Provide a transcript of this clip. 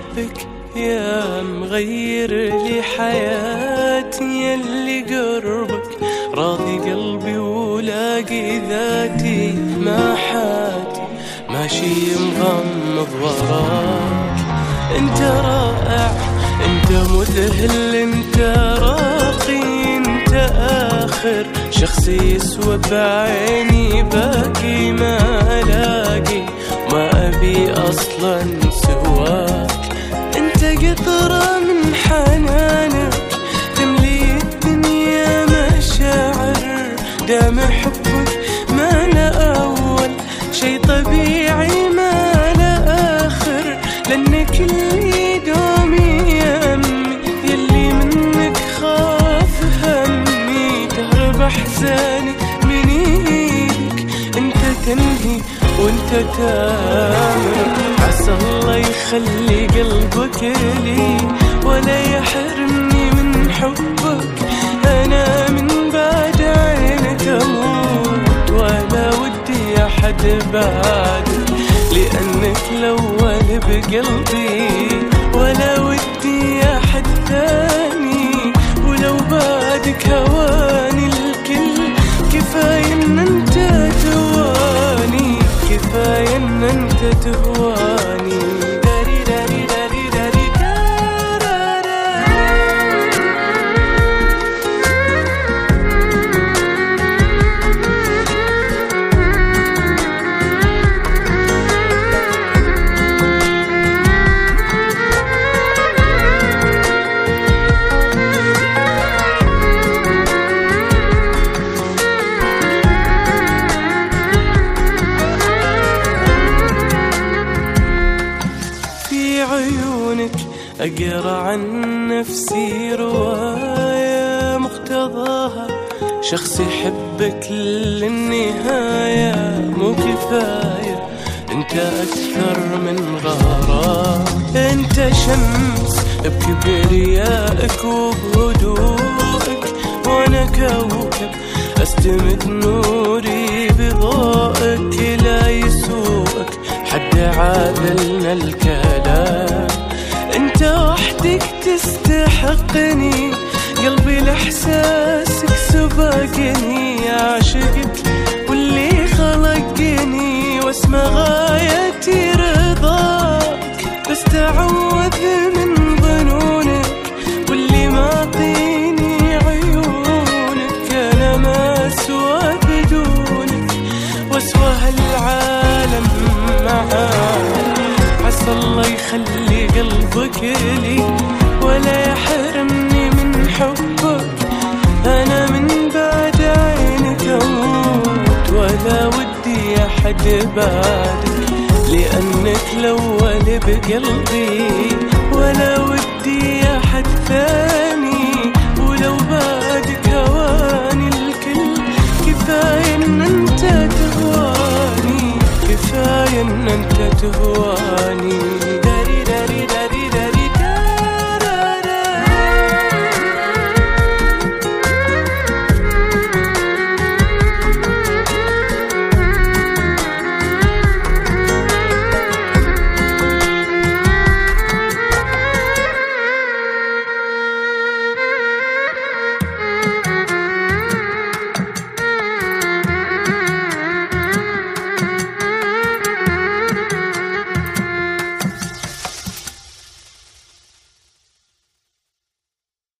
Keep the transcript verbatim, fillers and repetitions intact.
أحبك يا مغير لي حياتي، يلي قربك راضي قلبي ولاقي ذاتي، ما حاتي ماشي مغمض وراك. انت رائع، انت مذهل، انت راقي، انت آخر شخص يسوى بعيني، باقي ما ألاقي ما أبي أصلا سواك. انت قطرة من حنانك تملي الدنيا مشاعر، دام حبك ما لا أول شي طبيعي ما لا آخر، لأنك اللي دومي يا أمي، يلي منك خاف همي، تهرب أحزاني من إيدك، انت تنهي وانت تامر. عسى الله يخلي قلبك لي ولا يحرمني من حبك، أنا من بعد عينك أموت ولا ودي أحد بعدك، لأنك الأول بقلبي ولا ودي أحد ثاني، ولو بعدك هواني الكل، كفاية إن أنت تهواني، كفاية إن أنت تهواني. داري داري داري داري دارارا. عيونك أقرأ عن نفسي رواية، مقتضاها شخص يحبك للنهاية، مو كفاية انت أكثر من غرام. انت شمس بكبريائك وبهدوءك، وانا كوكب استمد نوري بضوءك، لا يسوءك حد عادلنا الكلام. انت وحدك تستحقني، قلبي لإحساسك سبقني، عاشقك واللي خلقني، واسمى غايتي رضاك، بس تعوذ من ظنونك واللي معطيني عيونك، انا ما اسوى بدونك واسوى هالعالم معاك. عسى الله يخلي قلبك لي ولا يحرمني من حبك، أنا من بعد عينك أموت ولا ودي أحد بعدك، لأنك الأول بقلبي ولا ودي أحد ثاني، ولو بعدك هواني الكل، كفاية إن أنت تهواني، كفاية إن أنت تهواني.